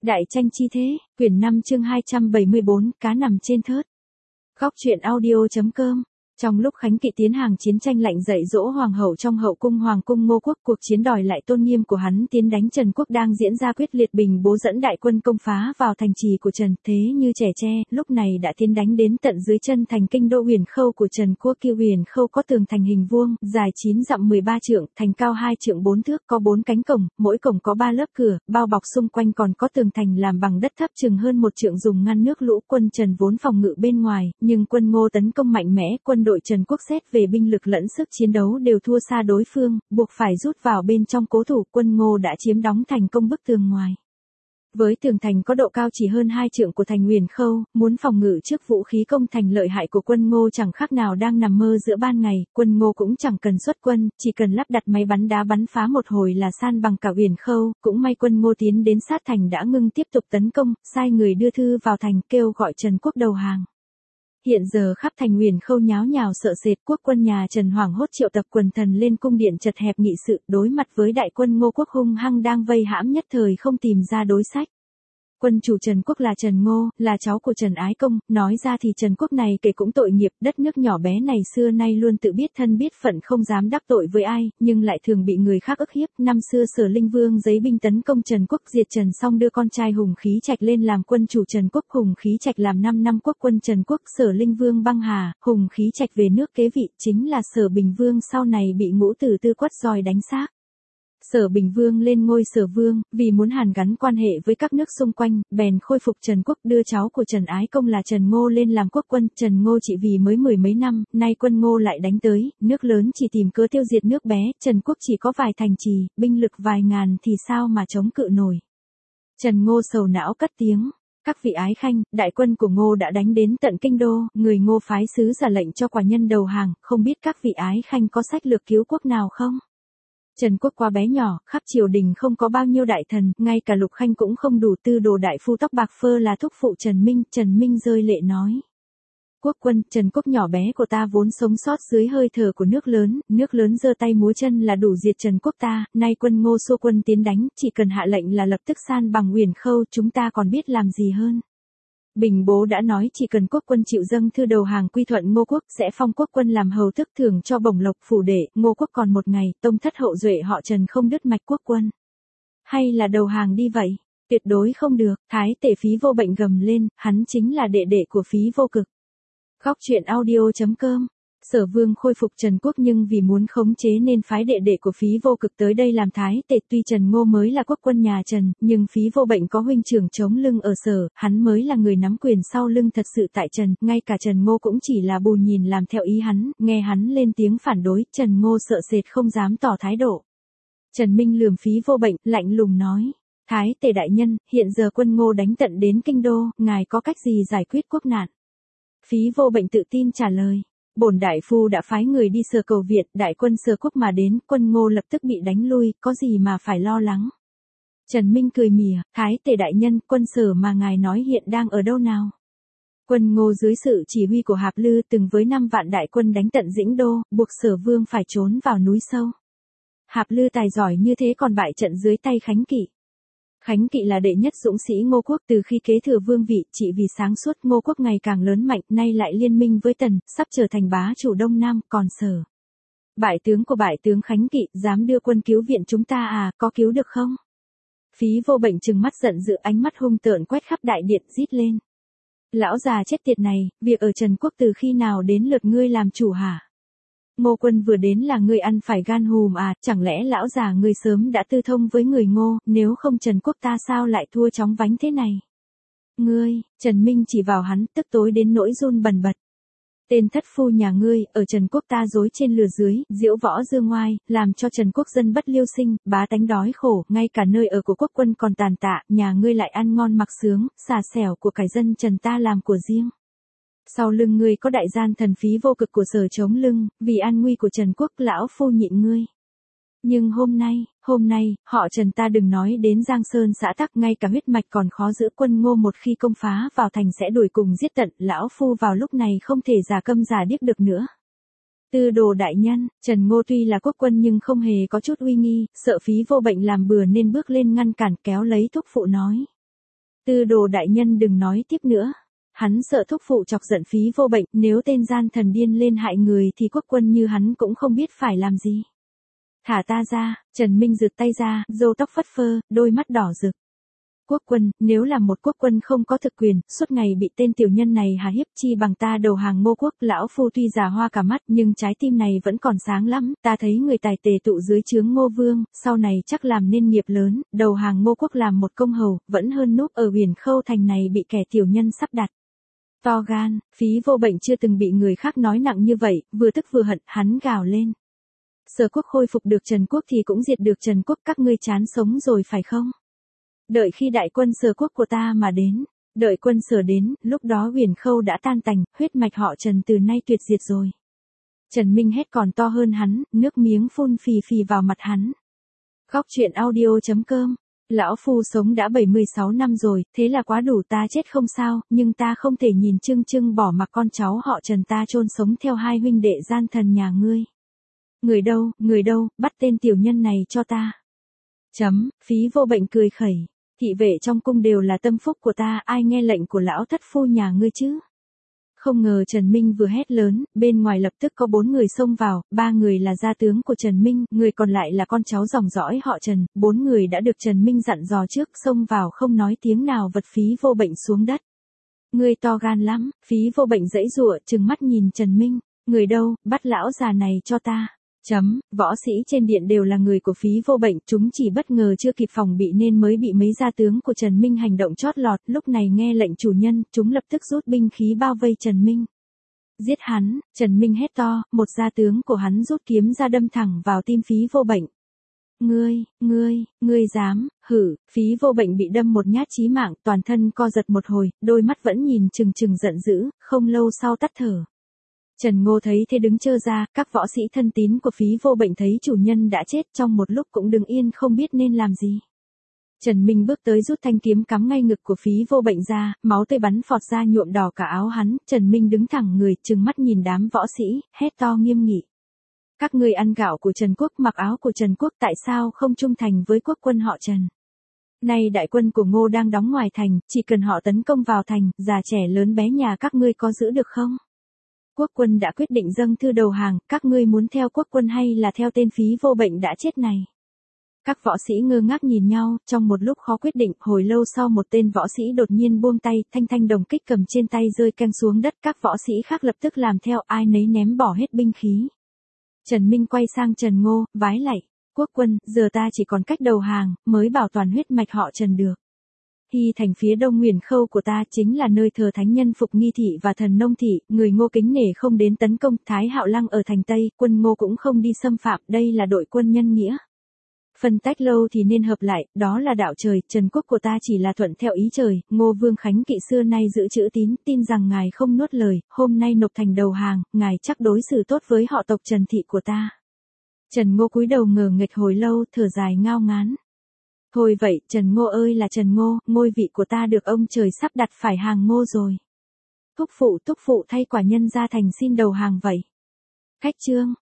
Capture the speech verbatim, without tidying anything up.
Đại tranh chi thế, quyển năm chương hai trăm bảy mươi bốn, cá nằm trên thớt. Góc truyện audio.com. Trong lúc Khánh Kỵ tiến hàng chiến tranh lạnh dạy dỗ hoàng hậu trong hậu cung hoàng cung Ngô Quốc, cuộc chiến đòi lại tôn nghiêm của hắn tiến đánh Trần Quốc đang diễn ra quyết liệt. Bình Bố dẫn đại quân công phá vào thành trì của Trần, thế như trẻ tre, lúc này đã tiến đánh đến tận dưới chân thành kinh đô Huyền Khâu của Trần Quốc. Kia Huyền Khâu có tường thành hình vuông, dài chín dặm mười ba trượng, thành cao hai trượng bốn thước, có bốn cánh cổng, mỗi cổng có ba lớp cửa, bao bọc xung quanh còn có tường thành làm bằng đất thấp chừng hơn một trượng dùng ngăn nước lũ. Quân Trần vốn phòng ngự bên ngoài, nhưng quân Ngô tấn công mạnh mẽ, quân đội Trần Quốc xét về binh lực lẫn sức chiến đấu đều thua xa đối phương, buộc phải rút vào bên trong cố thủ. Quân Ngô đã chiếm đóng thành công bức tường ngoài. Với tường thành có độ cao chỉ hơn hai trượng của thành Huyền Khâu, muốn phòng ngự trước vũ khí công thành lợi hại của quân Ngô chẳng khác nào đang nằm mơ giữa ban ngày. Quân Ngô cũng chẳng cần xuất quân, chỉ cần lắp đặt máy bắn đá bắn phá một hồi là san bằng cả Huyền Khâu. Cũng may quân Ngô tiến đến sát thành đã ngưng tiếp tục tấn công, sai người đưa thư vào thành kêu gọi Trần Quốc đầu hàng. Hiện giờ khắp thành Huyền Khâu nháo nhào sợ sệt, quốc quân nhà Trần hoảng hốt triệu tập quần thần lên cung điện chật hẹp nghị sự, đối mặt với đại quân Ngô Quốc hung hăng đang vây hãm nhất thời không tìm ra đối sách. Quân chủ Trần Quốc là Trần Ngô, là cháu của Trần Ái Công, nói ra thì Trần Quốc này kể cũng tội nghiệp, đất nước nhỏ bé này xưa nay luôn tự biết thân biết phận không dám đắc tội với ai, nhưng lại thường bị người khác ức hiếp. Năm xưa Sở Linh Vương giấy binh tấn công Trần Quốc diệt Trần xong đưa con trai Hùng Khí Trạch lên làm quân chủ Trần Quốc. Hùng Khí Trạch làm năm năm quốc quân Trần Quốc, Sở Linh Vương băng hà, Hùng Khí Trạch về nước kế vị, chính là Sở Bình Vương sau này bị Ngũ Tử Tư quất roi đánh xác. Sở Bình Vương lên ngôi Sở Vương, vì muốn hàn gắn quan hệ với các nước xung quanh, bèn khôi phục Trần Quốc, đưa cháu của Trần Ái Công là Trần Ngô lên làm quốc quân. Trần Ngô chỉ vì mới mười mấy năm, nay quân Ngô lại đánh tới, nước lớn chỉ tìm cớ tiêu diệt nước bé, Trần Quốc chỉ có vài thành trì, binh lực vài ngàn thì sao mà chống cự nổi. Trần Ngô sầu não cất tiếng. Các vị ái khanh, đại quân của Ngô đã đánh đến tận kinh đô, người Ngô phái sứ ra lệnh cho quả nhân đầu hàng, không biết các vị ái khanh có sách lược cứu quốc nào không? Trần Quốc quá bé nhỏ, khắp triều đình không có bao nhiêu đại thần, ngay cả Lục Khanh cũng không đủ. Tư đồ đại phu tóc bạc phơ là thúc phụ Trần Minh, Trần Minh rơi lệ nói. Quốc quân, Trần Quốc nhỏ bé của ta vốn sống sót dưới hơi thở của nước lớn, nước lớn giơ tay múa chân là đủ diệt Trần Quốc ta, nay quân Ngô xua quân tiến đánh, chỉ cần hạ lệnh là lập tức san bằng Huyền Khâu, chúng ta còn biết làm gì hơn. Bình Bố đã nói chỉ cần quốc quân chịu dâng thư đầu hàng quy thuận Ngô Quốc sẽ phong quốc quân làm hầu thức thưởng cho bổng lộc phủ đệ. Ngô Quốc còn một ngày, tông thất hậu duệ họ Trần không đứt mạch quốc quân. Hay là đầu hàng đi vậy? Tuyệt đối không được. Thái tể Phí Vô Bệnh gầm lên, hắn chính là đệ đệ của Phí Vô Cực. Góc truyện audio.com. Sở Vương khôi phục Trần Quốc nhưng vì muốn khống chế nên phái đệ đệ của Phí Vô Cực tới đây làm thái tể. Tuy Trần Ngô mới là quốc quân nhà Trần, nhưng Phí Vô Bệnh có huynh trưởng chống lưng ở Sở, hắn mới là người nắm quyền sau lưng thật sự tại Trần, ngay cả Trần Ngô cũng chỉ là bù nhìn làm theo ý hắn. Nghe hắn lên tiếng phản đối, Trần Ngô sợ sệt không dám tỏ thái độ. Trần Minh lườm Phí Vô Bệnh, lạnh lùng nói: Thái tể đại nhân, hiện giờ quân Ngô đánh tận đến kinh đô, ngài có cách gì giải quyết quốc nạn? Phí Vô Bệnh tự tin trả lời: Bổn đại phu đã phái người đi Sở cầu viện, đại quân Sở Quốc mà đến, quân Ngô lập tức bị đánh lui, có gì mà phải lo lắng. Trần Minh cười mỉa: Thái tể đại nhân, quân Sở mà ngài nói hiện đang ở đâu nào? Quân Ngô dưới sự chỉ huy của Hạp Lư từng với năm vạn đại quân đánh tận Dĩnh Đô, buộc Sở Vương phải trốn vào núi sâu. Hạp Lư tài giỏi như thế còn bại trận dưới tay Khánh Kỵ. Khánh Kỵ là đệ nhất dũng sĩ Ngô Quốc, từ khi kế thừa vương vị, chỉ vì sáng suốt Ngô Quốc ngày càng lớn mạnh, nay lại liên minh với Tần, sắp trở thành bá chủ Đông Nam, còn Sở. Bại tướng của bại tướng Khánh Kỵ, dám đưa quân cứu viện chúng ta à, có cứu được không? Phí Vô Bệnh trừng mắt giận dữ, ánh mắt hung tợn quét khắp đại điện, rít lên: Lão già chết tiệt này, việc ở Trần Quốc từ khi nào đến lượt ngươi làm chủ hả? Ngô quân vừa đến là ngươi ăn phải gan hùm à, chẳng lẽ lão già ngươi sớm đã tư thông với người Ngô, nếu không Trần Quốc ta sao lại thua chóng vánh thế này? Ngươi, Trần Minh chỉ vào hắn, tức tối đến nỗi run bần bật. Tên thất phu nhà ngươi, ở Trần Quốc ta dối trên lừa dưới, diễu võ dương ngoai, làm cho Trần Quốc dân bất liêu sinh, bá tánh đói khổ, ngay cả nơi ở của quốc quân còn tàn tạ, nhà ngươi lại ăn ngon mặc sướng, xà xẻo của cải dân Trần ta làm của riêng. Sau lưng ngươi có đại gian thần Phí Vô Cực của Sở chống lưng, vì an nguy của Trần Quốc lão phu nhịn ngươi. Nhưng hôm nay, hôm nay, họ Trần ta đừng nói đến Giang Sơn xã tắc, ngay cả huyết mạch còn khó giữ. Quân Ngô một khi công phá vào thành sẽ đuổi cùng giết tận, lão phu vào lúc này không thể giả câm giả điếc được nữa. Tư đồ đại nhân, Trần Ngô tuy là quốc quân nhưng không hề có chút uy nghi, sợ Phí Vô Bệnh làm bừa nên bước lên ngăn cản, kéo lấy thúc phụ nói: Tư đồ đại nhân đừng nói tiếp nữa. Hắn sợ thúc phụ chọc giận Phí Vô Bệnh, nếu tên gian thần điên lên hại người thì quốc quân như hắn cũng không biết phải làm gì. Thả ta ra, Trần Minh giựt tay ra, râu tóc phất phơ, đôi mắt đỏ rực. Quốc quân, nếu là một quốc quân không có thực quyền, suốt ngày bị tên tiểu nhân này hà hiếp, chi bằng ta đầu hàng Ngô quốc. Lão phu tuy già hoa cả mắt nhưng trái tim này vẫn còn sáng lắm, ta thấy người tài tề tụ dưới trướng Ngô Vương, sau này chắc làm nên nghiệp lớn, đầu hàng Ngô quốc làm một công hầu, vẫn hơn núp ở Huyền Khâu thành này bị kẻ tiểu nhân sắp đặt. To gan, Phí Vô Bệnh chưa từng bị người khác nói nặng như vậy, vừa tức vừa hận, hắn gào lên. Sở quốc khôi phục được Trần quốc thì cũng diệt được Trần quốc, các ngươi chán sống rồi phải không? Đợi khi đại quân Sở quốc của ta mà đến, đợi quân Sở đến, lúc đó Huyền Khâu đã tan tành, huyết mạch họ Trần từ nay tuyệt diệt rồi. Trần Minh hét còn to hơn hắn, nước miếng phun phì phì vào mặt hắn. Góc truyện audio chấm com. Lão phu sống đã bảy mươi sáu năm rồi, thế là quá đủ, ta chết không sao, nhưng ta không thể nhìn Trưng Trưng bỏ mặc con cháu họ Trần ta chôn sống theo hai huynh đệ gian thần nhà ngươi. Người đâu, người đâu, bắt tên tiểu nhân này cho ta. Chấm, Phí Vô Bệnh cười khẩy. Thị vệ trong cung đều là tâm phúc của ta, ai nghe lệnh của lão thất phu nhà ngươi chứ? Không ngờ Trần Minh vừa hét lớn, bên ngoài lập tức có bốn người xông vào, ba người là gia tướng của Trần Minh, người còn lại là con cháu dòng dõi họ Trần, bốn người đã được Trần Minh dặn dò trước, xông vào không nói tiếng nào vật Phí Vô Bệnh xuống đất. Ngươi to gan lắm, Phí Vô Bệnh giãy giụa, trừng mắt nhìn Trần Minh, người đâu, bắt lão già này cho ta. Chấm, võ sĩ trên điện đều là người của Phí Vô Bệnh, chúng chỉ bất ngờ chưa kịp phòng bị nên mới bị mấy gia tướng của Trần Minh hành động chót lọt, lúc này nghe lệnh chủ nhân, chúng lập tức rút binh khí bao vây Trần Minh. Giết hắn, Trần Minh hét to, một gia tướng của hắn rút kiếm ra đâm thẳng vào tim Phí Vô Bệnh. Ngươi, ngươi, ngươi dám, hử, Phí Vô Bệnh bị đâm một nhát chí mạng, toàn thân co giật một hồi, đôi mắt vẫn nhìn trừng trừng giận dữ, không lâu sau tắt thở. Trần Ngô thấy thế đứng chơ ra, các võ sĩ thân tín của Phí Vô Bệnh thấy chủ nhân đã chết trong một lúc cũng đứng yên không biết nên làm gì. Trần Minh bước tới rút thanh kiếm cắm ngay ngực của Phí Vô Bệnh ra, máu tươi bắn phọt ra nhuộm đỏ cả áo hắn, Trần Minh đứng thẳng người, trừng mắt nhìn đám võ sĩ, hét to nghiêm nghị. Các ngươi ăn gạo của Trần Quốc, mặc áo của Trần Quốc, tại sao không trung thành với quốc quân họ Trần? Nay đại quân của Ngô đang đóng ngoài thành, chỉ cần họ tấn công vào thành, già trẻ lớn bé nhà các ngươi có giữ được không? Quốc quân đã quyết định dâng thư đầu hàng, các ngươi muốn theo quốc quân hay là theo tên Phí Vô Bệnh đã chết này? Các võ sĩ ngơ ngác nhìn nhau, trong một lúc khó quyết định, hồi lâu sau một tên võ sĩ đột nhiên buông tay, thanh thanh đồng kích cầm trên tay rơi keng xuống đất, các võ sĩ khác lập tức làm theo, ai nấy ném bỏ hết binh khí. Trần Minh quay sang Trần Ngô, vái lạy, quốc quân, giờ ta chỉ còn cách đầu hàng, mới bảo toàn huyết mạch họ Trần được. Hy thành phía đông Huyền Khâu của ta chính là nơi thờ thánh nhân Phục Nghi Thị và thần Nông Thị, người Ngô kính nể không đến tấn công, Thái Hạo Lăng ở thành Tây, quân Ngô cũng không đi xâm phạm, đây là đội quân nhân nghĩa. Phân tách lâu thì nên hợp lại, đó là đạo trời, Trần quốc của ta chỉ là thuận theo ý trời, Ngô Vương Khánh Kỵ xưa nay giữ chữ tín, tin rằng ngài không nuốt lời, hôm nay nộp thành đầu hàng, ngài chắc đối xử tốt với họ tộc Trần Thị của ta. Trần Ngô cúi đầu ngờ nghệch hồi lâu, thở dài ngao ngán. Thôi vậy, Trần Ngô ơi là Trần Ngô, ngôi vị của ta được ông trời sắp đặt phải hàng Ngô rồi. Thúc phụ thúc phụ thay quả nhân ra thành xin đầu hàng vậy. Cách chương.